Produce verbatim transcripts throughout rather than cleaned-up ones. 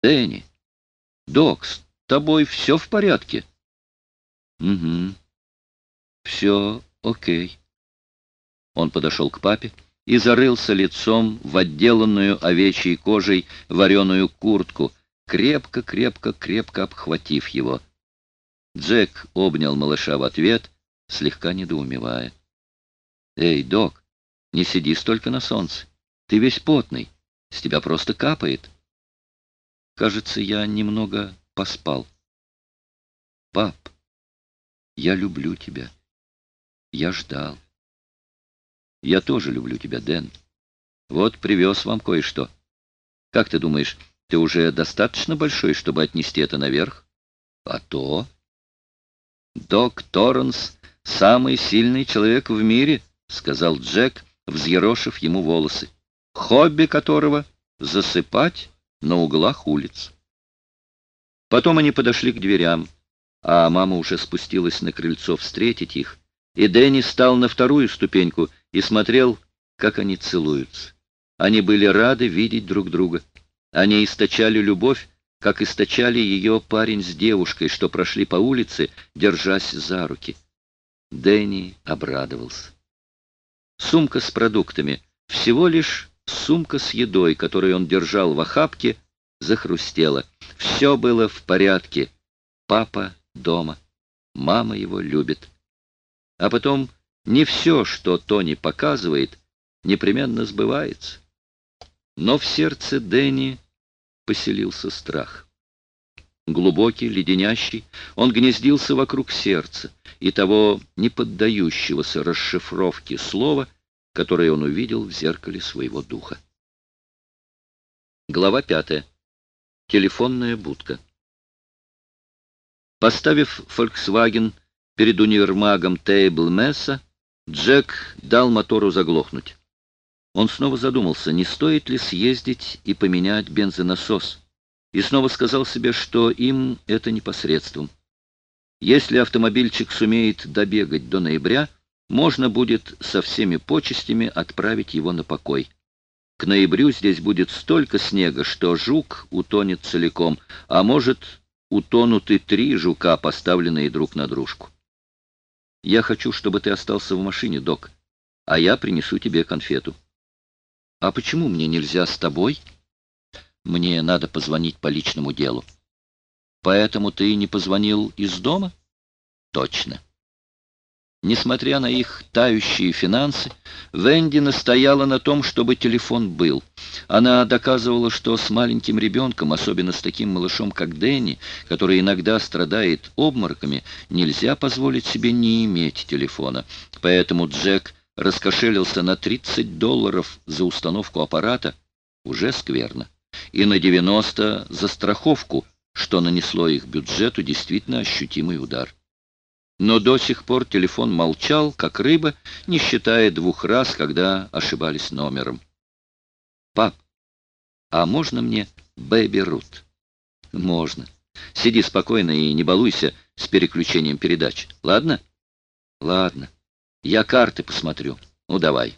Дэнни, док, с тобой все в порядке? Угу, все окей. Он подошел к папе и зарылся лицом в отделанную овечьей кожей вареную куртку, крепко-крепко-крепко обхватив его. Джек обнял малыша в ответ, слегка недоумевая. «Эй, док, не сиди столько на солнце. Ты весь потный, с тебя просто капает». «Кажется, я немного поспал». «Пап, я люблю тебя. Я ждал». «Я тоже люблю тебя, Дэн. Вот привез вам кое-что. Как ты думаешь, ты уже достаточно большой, чтобы отнести это наверх?» «А то...» «Док Торренс — самый сильный человек в мире», — сказал Джек, взъерошив ему волосы, хобби которого — засыпать на углах улиц. Потом они подошли к дверям, а мама уже спустилась на крыльцо встретить их, и Дэнни стал на вторую ступеньку и смотрел, как они целуются. Они были рады видеть друг друга. Они источали любовь, как источали ее парень с девушкой, что прошли по улице, держась за руки. Дэнни обрадовался. Сумка с продуктами, всего лишь сумка с едой, которую он держал в охапке, захрустела. Все было в порядке. Папа дома. Мама его любит. А потом не все, что Тони показывает, непременно сбывается. Но в сердце Дэнни поселился страх. Глубокий, леденящий, он гнездился вокруг сердца и того не поддающегося расшифровке слова, которое он увидел в зеркале своего духа. Глава пятая. Телефонная будка. Поставив «Фольксваген» перед универмагом Тейбл-Месса, Джек дал мотору заглохнуть. Он снова задумался, не стоит ли съездить и поменять бензонасос, и снова сказал себе, что им это непосредством. Если автомобильчик сумеет добегать до ноября, можно будет со всеми почестями отправить его на покой. К ноябрю здесь будет столько снега, что жук утонет целиком, а может, утонут и три жука, поставленные друг на дружку. «Я хочу, чтобы ты остался в машине, док, а я принесу тебе конфету». «А почему мне нельзя с тобой?» «Мне надо позвонить по личному делу». «Поэтому ты не позвонил из дома?» «Точно». Несмотря на их тающие финансы, Венди настояла на том, чтобы телефон был. Она доказывала, что с маленьким ребенком, особенно с таким малышом, как Дэнни, который иногда страдает обмороками, нельзя позволить себе не иметь телефона. Поэтому Джек раскошелился на тридцать долларов за установку аппарата, уже скверно, и на девяносто за страховку, что нанесло их бюджету действительно ощутимый удар. Но до сих пор телефон молчал, как рыба, не считая двух раз, когда ошибались номером. «Пап, а можно мне Бэби Рут?» «Можно. Сиди спокойно и не балуйся с переключением передач. Ладно?» «Ладно. Я карты посмотрю. Ну, давай».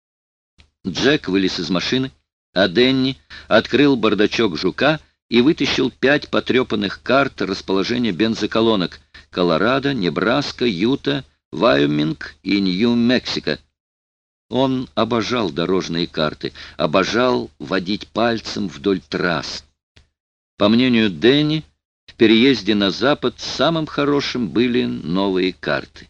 Джек вылез из машины, а Дэнни открыл бардачок жука и вытащил пять потрепанных карт расположения бензоколонок: Колорадо, Небраска, Юта, Вайоминг и Нью-Мексико. Он обожал дорожные карты, обожал водить пальцем вдоль трасс. По мнению Дэнни, в переезде на запад самым хорошим были новые карты.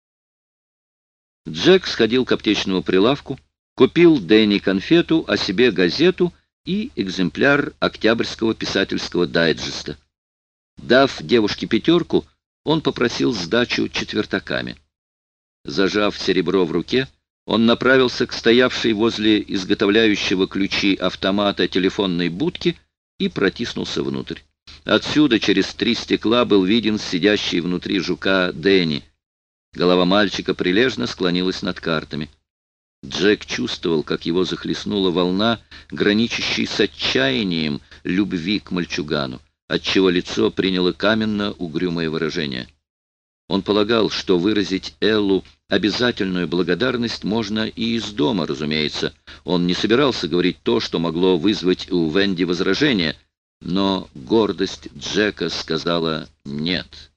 Джек сходил к аптечному прилавку, купил Дэнни конфету, а себе газету и экземпляр Октябрьского писательского дайджеста. Дав девушке пятерку, он попросил сдачу четвертаками. Зажав серебро в руке, он направился к стоявшей возле изготовляющего ключи автомата телефонной будки и протиснулся внутрь. Отсюда через три стекла был виден сидящий внутри жука Дэнни. Голова мальчика прилежно склонилась над картами. Джек чувствовал, как его захлестнула волна, граничащей с отчаянием любви к мальчугану, отчего лицо приняло каменно-угрюмое выражение. Он полагал, что выразить Эллу обязательную благодарность можно и из дома, разумеется. Он не собирался говорить то, что могло вызвать у Венди возражение, Но гордость Джека сказала «нет».